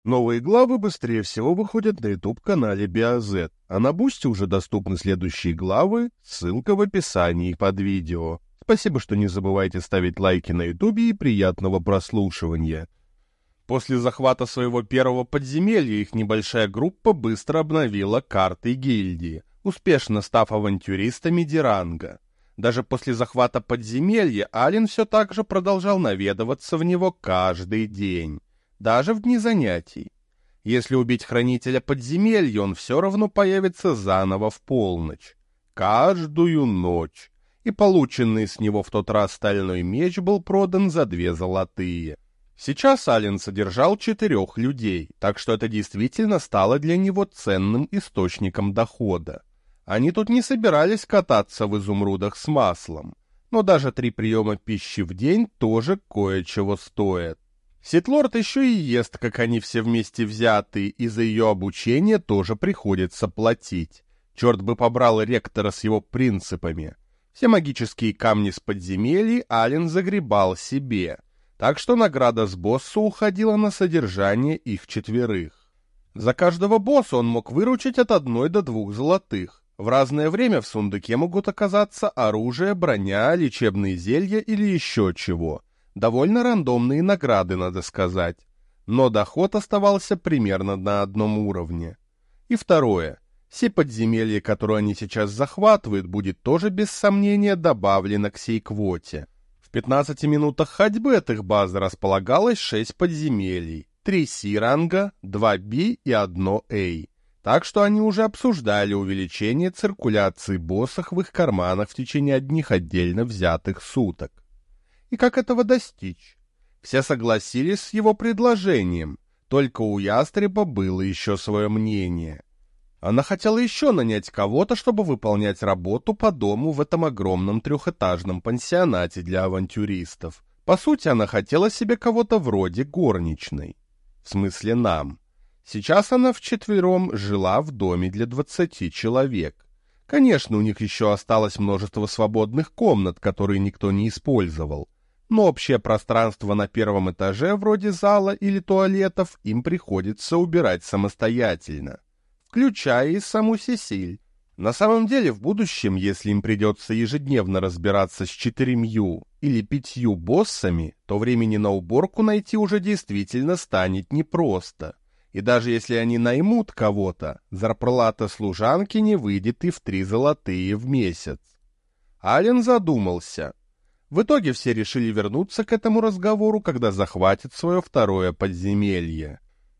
Новые главы быстрее всего выходят на YouTube-канале BioZ, а на Бусти уже доступны следующие главы, ссылка в описании под видео. Спасибо, что не забывайте ставить лайки на YouTube и приятного прослушивания. После захвата своего первого подземелья их небольшая группа быстро обновила карты гильдии, успешно став авантюристами Диранга. Даже после захвата подземелья Ален все так же продолжал наведываться в него каждый день, даже в дни занятий. Если убить хранителя подземелья, он все равно появится заново в полночь. Каждую ночь. И полученный с него в тот раз стальной меч был продан за 2 золотые. Сейчас Ален содержал 4 людей, так что это действительно стало для него ценным источником дохода. Они тут не собирались кататься в изумрудах с маслом, но даже 3 приема пищи в день тоже кое-чего стоят. Ситлорд еще и ест, как они все вместе взятые, и за ее обучение тоже приходится платить. Черт бы побрал ректора с его принципами. Все магические камни с подземелий Ален загребал себе, так что награда с босса уходила на содержание их 4. За каждого босса он мог выручить от 1 до 2 золотых. В разное время в сундуке могут оказаться оружие, броня, лечебные зелья или еще чего. Довольно рандомные награды, надо сказать. Но доход оставался примерно на одном уровне. И второе. Все подземелья, которые они сейчас захватывают, будет тоже без сомнения добавлено к сей квоте. В 15 минутах ходьбы от их базы располагалось 6 подземелий. 3 Си-ранга, 2 Би и 1 Эй. Так что они уже обсуждали увеличение циркуляции боссов в их карманах в течение одних отдельно взятых суток. И как этого достичь? Все согласились с его предложением, только у Ястреба было еще свое мнение. Она хотела еще нанять кого-то, чтобы выполнять работу по дому в этом огромном 3-этажном пансионате для авантюристов. По сути, она хотела себе кого-то вроде горничной. В смысле нам. Сейчас она вчетвером жила в доме для 20 человек. Конечно, у них еще осталось множество свободных комнат, которые никто не использовал. Но общее пространство на 1-м этаже, вроде зала или туалетов, им приходится убирать самостоятельно, включая и саму Сесиль. На самом деле, в будущем, если им придется ежедневно разбираться с 4 или 5 боссами, то времени на уборку найти уже действительно станет непросто. И даже если они наймут кого-то, зарплата служанки не выйдет и в 3 золотые в месяц. Ален задумался. В итоге все решили вернуться к этому разговору, когда захватят свое 2-е подземелье.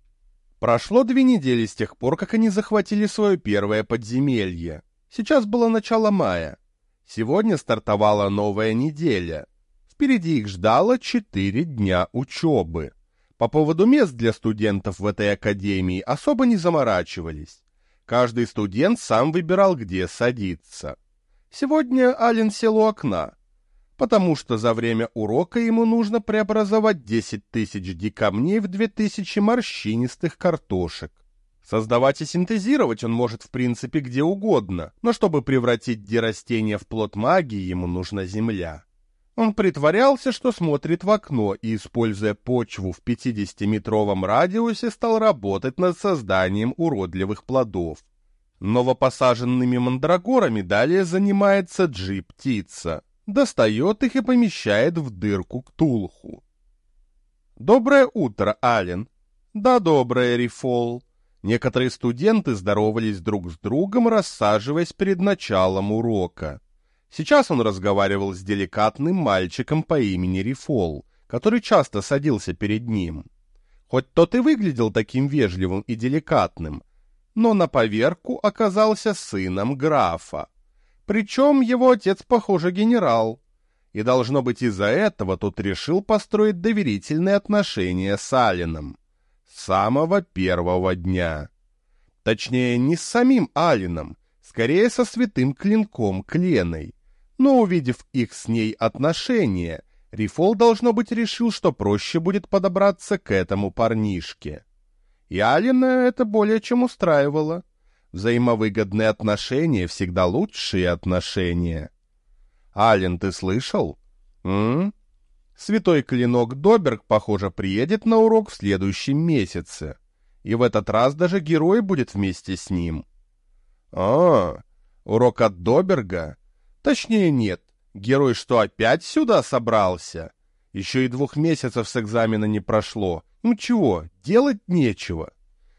Прошло 2 недели с тех пор, как они захватили свое 1-е подземелье. Сейчас было начало мая. Сегодня стартовала новая неделя. Впереди их ждало 4 дня учебы. По поводу мест для студентов в этой академии особо не заморачивались. Каждый студент сам выбирал, где садиться. Сегодня Ален сел у окна, потому что за время урока ему нужно преобразовать 10 000 дикамней в 2000 морщинистых картошек. Создавать и синтезировать он может в принципе где угодно, но чтобы превратить дирастения в плод магии, ему нужна земля. Он притворялся, что смотрит в окно и, используя почву в 50-метровом радиусе, стал работать над созданием уродливых плодов. Новопосаженными мандрагорами далее занимается Джи-птица. Достает их и помещает в дырку Ктулху. «Доброе утро, Ален!» «Да, доброе, Рифол!» Некоторые студенты здоровались друг с другом, рассаживаясь перед началом урока. Сейчас он разговаривал с деликатным мальчиком по имени Рифол, который часто садился перед ним. Хоть тот и выглядел таким вежливым и деликатным, но на поверку оказался сыном графа. Причем его отец, похоже, генерал. И должно быть из-за этого тот решил построить доверительные отношения с Аленом. С самого 1-го дня. Точнее, не с самим Аленом, скорее со святым клинком Кленой. Но увидев их с ней отношения, Рифол, должно быть, решил, что проще будет подобраться к этому парнишке. И Алена это более чем устраивало. Взаимовыгодные отношения всегда лучшие отношения. Ален, ты слышал? Святой клинок Доберг, похоже, приедет на урок в следующем месяце. И в этот раз даже герой будет вместе с ним. А, урок от Доберга? Точнее, нет. Герой что, опять сюда собрался? Еще и 2 месяцев с экзамена не прошло. Ну чего, делать нечего.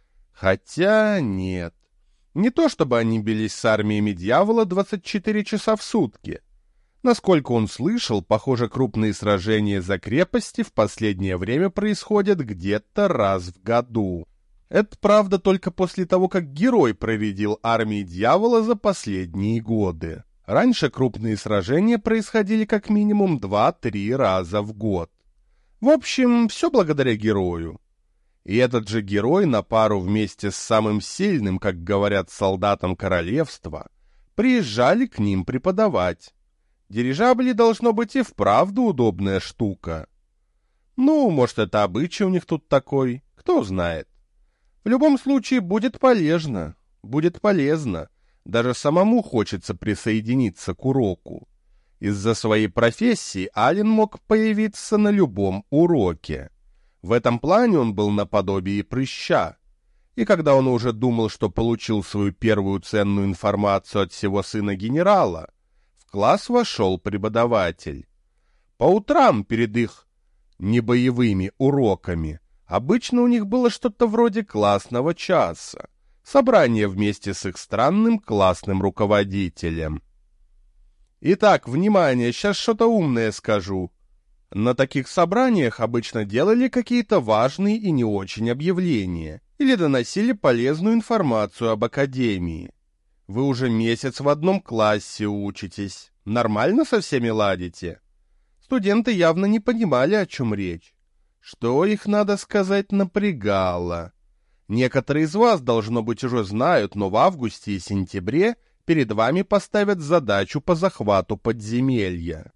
Хотя нет. Не то чтобы они бились с армиями дьявола 24 часа в сутки. Насколько он слышал, похоже, крупные сражения за крепости в последнее время происходят где-то раз в году. Это правда только после того, как герой проредил армии дьявола за последние годы. Раньше крупные сражения происходили как минимум 2-3 раза в год. В общем, все благодаря герою. И этот же герой на пару вместе с самым сильным, как говорят, солдатом королевства, приезжали к ним преподавать. Дирижабли должно быть и вправду удобная штука. Ну, может, это обычай у них тут такой, кто знает. В любом случае, будет полезно, будет полезно. Даже самому хочется присоединиться к уроку. Из-за своей профессии Ален мог появиться на любом уроке. В этом плане он был наподобие прыща. И когда он уже думал, что получил свою первую ценную информацию от всего сына генерала, в класс вошел преподаватель. По утрам перед их небоевыми уроками обычно у них было что-то вроде классного часа, собрание вместе с их странным классным руководителем. Итак, внимание, сейчас что-то умное скажу. На таких собраниях обычно делали какие-то важные и не очень объявления или доносили полезную информацию об академии. Вы уже месяц в одном классе учитесь. Нормально со всеми ладите? Студенты явно не понимали, о чем речь. Что их, надо сказать, напрягало. Некоторые из вас, должно быть, уже знают, но в августе и сентябре перед вами поставят задачу по захвату подземелья.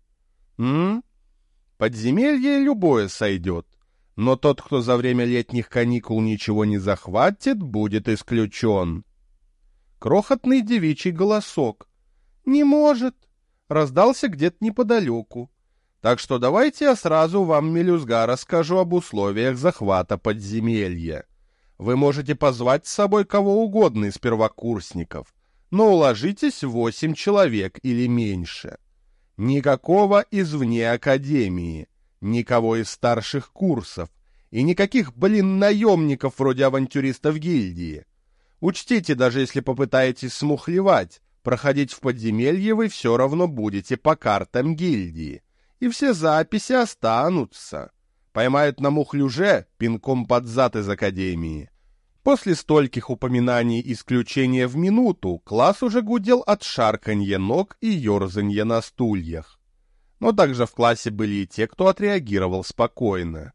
Подземелье любое сойдет, но тот, кто за время летних каникул ничего не захватит, будет исключен. Крохотный девичий голосок. «Не может!» раздался где-то неподалеку. Так что давайте я сразу вам, мелюзга, расскажу об условиях захвата подземелья. Вы можете позвать с собой кого угодно из первокурсников, но уложитесь 8 человек или меньше. Никакого извне академии, никого из старших курсов и никаких, наемников вроде авантюристов гильдии. Учтите, даже если попытаетесь смухлевать, проходить в подземелье вы все равно будете по картам гильдии, и все записи останутся. Поймают на мухлюже пинком под зад из академии. После стольких упоминаний исключения в минуту класс уже гудел от шарканья ног и ерзанья на стульях. Но также в классе были и те, кто отреагировал спокойно.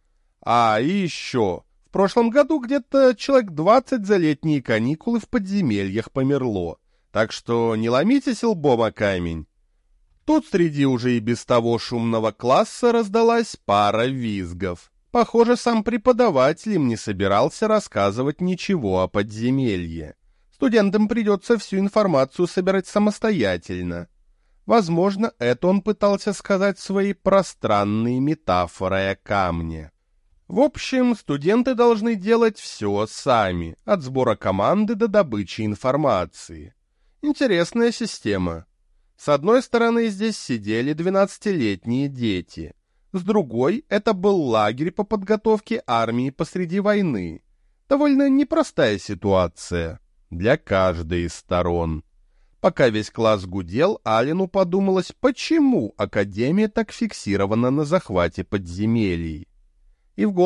И еще, в прошлом году где-то человек 20 за летние каникулы в подземельях померло, так что не ломитесь лбом о камень. Тут среди уже и без того шумного класса раздалась пара визгов. Похоже, сам преподаватель им не собирался рассказывать ничего о подземелье. Студентам придется всю информацию собирать самостоятельно. Возможно, это он пытался сказать своей пространной метафорой о камне. В общем, студенты должны делать все сами, от сбора команды до добычи информации. Интересная система. С одной стороны, здесь сидели 12-летние дети. С другой, это был лагерь по подготовке армии посреди войны. Довольно непростая ситуация для каждой из сторон. Пока весь класс гудел, Алену подумалось, почему Академия так фиксирована на захвате подземелий. И в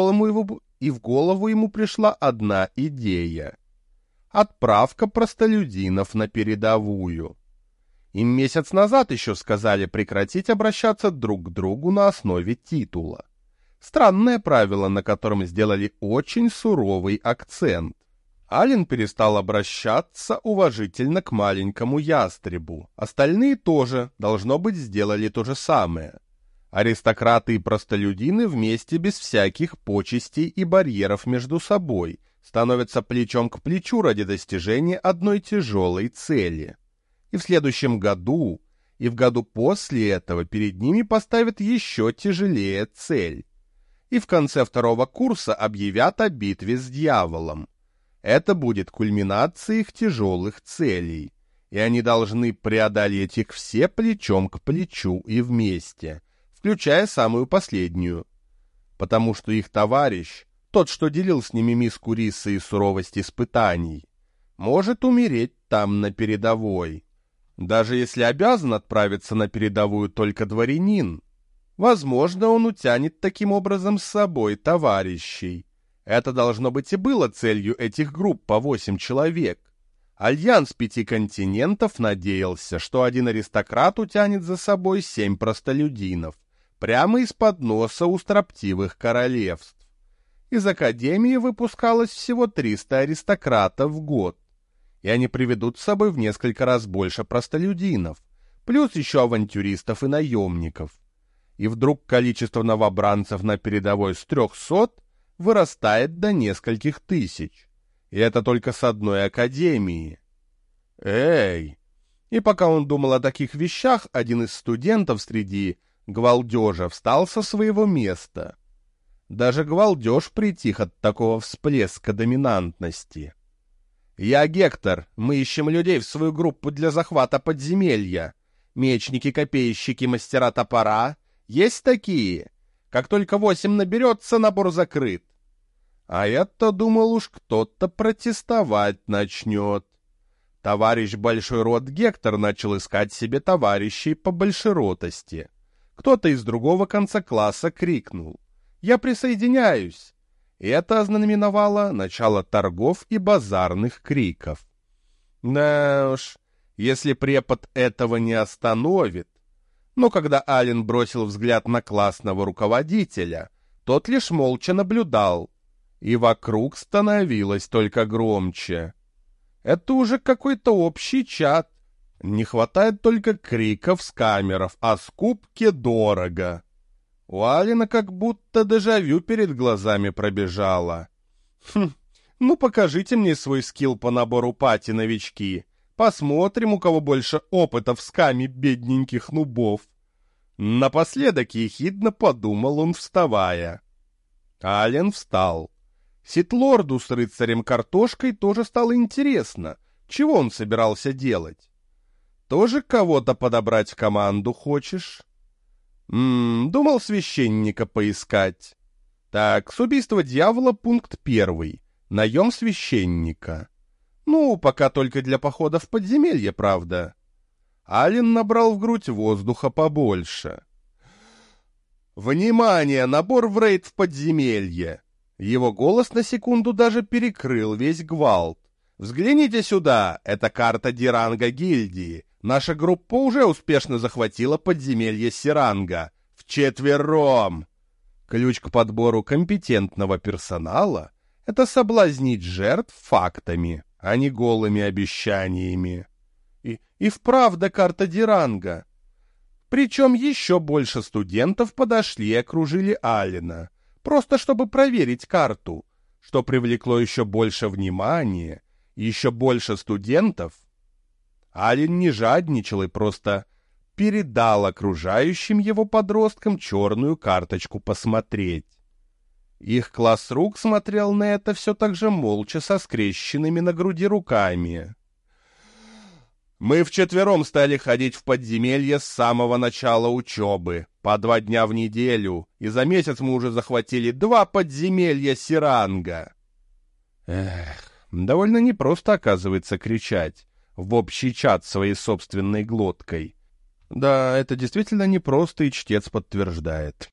голову ему пришла одна идея. Отправка простолюдинов на передовую. Им месяц назад еще сказали прекратить обращаться друг к другу на основе титула. Странное правило, на котором сделали очень суровый акцент. Ален перестал обращаться уважительно к маленькому ястребу. Остальные тоже, должно быть, сделали то же самое. Аристократы и простолюдины вместе без всяких почестей и барьеров между собой становятся плечом к плечу ради достижения одной тяжелой цели. И в следующем году, и в году после этого перед ними поставят еще тяжелее цель. и в конце второго курса объявят о битве с дьяволом. Это будет кульминацией их тяжелых целей, и они должны преодолеть их все плечом к плечу и вместе, включая самую последнюю, потому что их товарищ, тот, что делил с ними миску риса и суровость испытаний, может умереть там на передовой. Даже если обязан отправиться на передовую только дворянин, возможно, он утянет таким образом с собой товарищей. Это должно быть и было целью этих групп по 8 человек. Альянс 5 континентов надеялся, что один аристократ утянет за собой 7 простолюдинов, прямо из-под носа у строптивых королевств. Из Академии выпускалось всего 300 аристократов в год, и они приведут с собой в несколько раз больше простолюдинов, плюс еще авантюристов и наемников. И вдруг количество новобранцев на передовой с 300 вырастает до нескольких тысяч. И это только с одной академии. Эй! И пока он думал о таких вещах, один из студентов среди гвалдежа встал со своего места. Даже гвалдеж притих от такого всплеска доминантности. «Я Гектор, мы ищем людей в свою группу для захвата подземелья. Мечники, копейщики, мастера топора. Есть такие? Как только 8 наберется, набор закрыт». А я-то думал, уж кто-то протестовать начнет. Товарищ Большой Рот Гектор начал искать себе товарищей по большеротости. Кто-то из другого конца класса крикнул: «Я присоединяюсь!» И это ознаменовало начало торгов и базарных криков. Да уж, если препод этого не остановит. Но когда Ален бросил взгляд на классного руководителя, тот лишь молча наблюдал, и вокруг становилось только громче. Это уже какой-то общий чат. Не хватает только криков с камеров о скупке дорого. У Алина как будто дежавю перед глазами пробежало. Ну покажите мне свой скилл по набору пати, новички. Посмотрим, у кого больше опыта в скаме бедненьких нубов. Напоследок ехидно подумал он, вставая. Ален встал. Ситлорду с рыцарем картошкой тоже стало интересно, чего он собирался делать. Тоже кого-то подобрать в команду хочешь? Думал священника поискать. Так, с убийства дьявола пункт 1. Наем священника. Ну, пока только для похода в подземелье, правда. Ален набрал в грудь воздуха побольше. «Внимание! Набор в рейд в подземелье!» Его голос на секунду даже перекрыл весь гвалт. «Взгляните сюда! Это карта Диранга гильдии. Наша группа уже успешно захватила подземелье Сиранга. Вчетвером!» Ключ к подбору компетентного персонала — это соблазнить жертв фактами, а не голыми обещаниями. И вправду карта Диранга. Причем еще больше студентов подошли и окружили Алена, просто чтобы проверить карту, что привлекло еще больше внимания, еще больше студентов. Ален не жадничал и просто передал окружающим его подросткам черную карточку посмотреть. Их класс рук смотрел на это все так же молча со скрещенными на груди руками. «Мы вчетвером стали ходить в подземелье с самого начала учебы, по 2 дня в неделю, и за месяц мы уже захватили 2 подземелья Сиранга». Довольно непросто, оказывается, кричать в общий чат своей собственной глоткой. Да, это действительно непросто, и чтец подтверждает.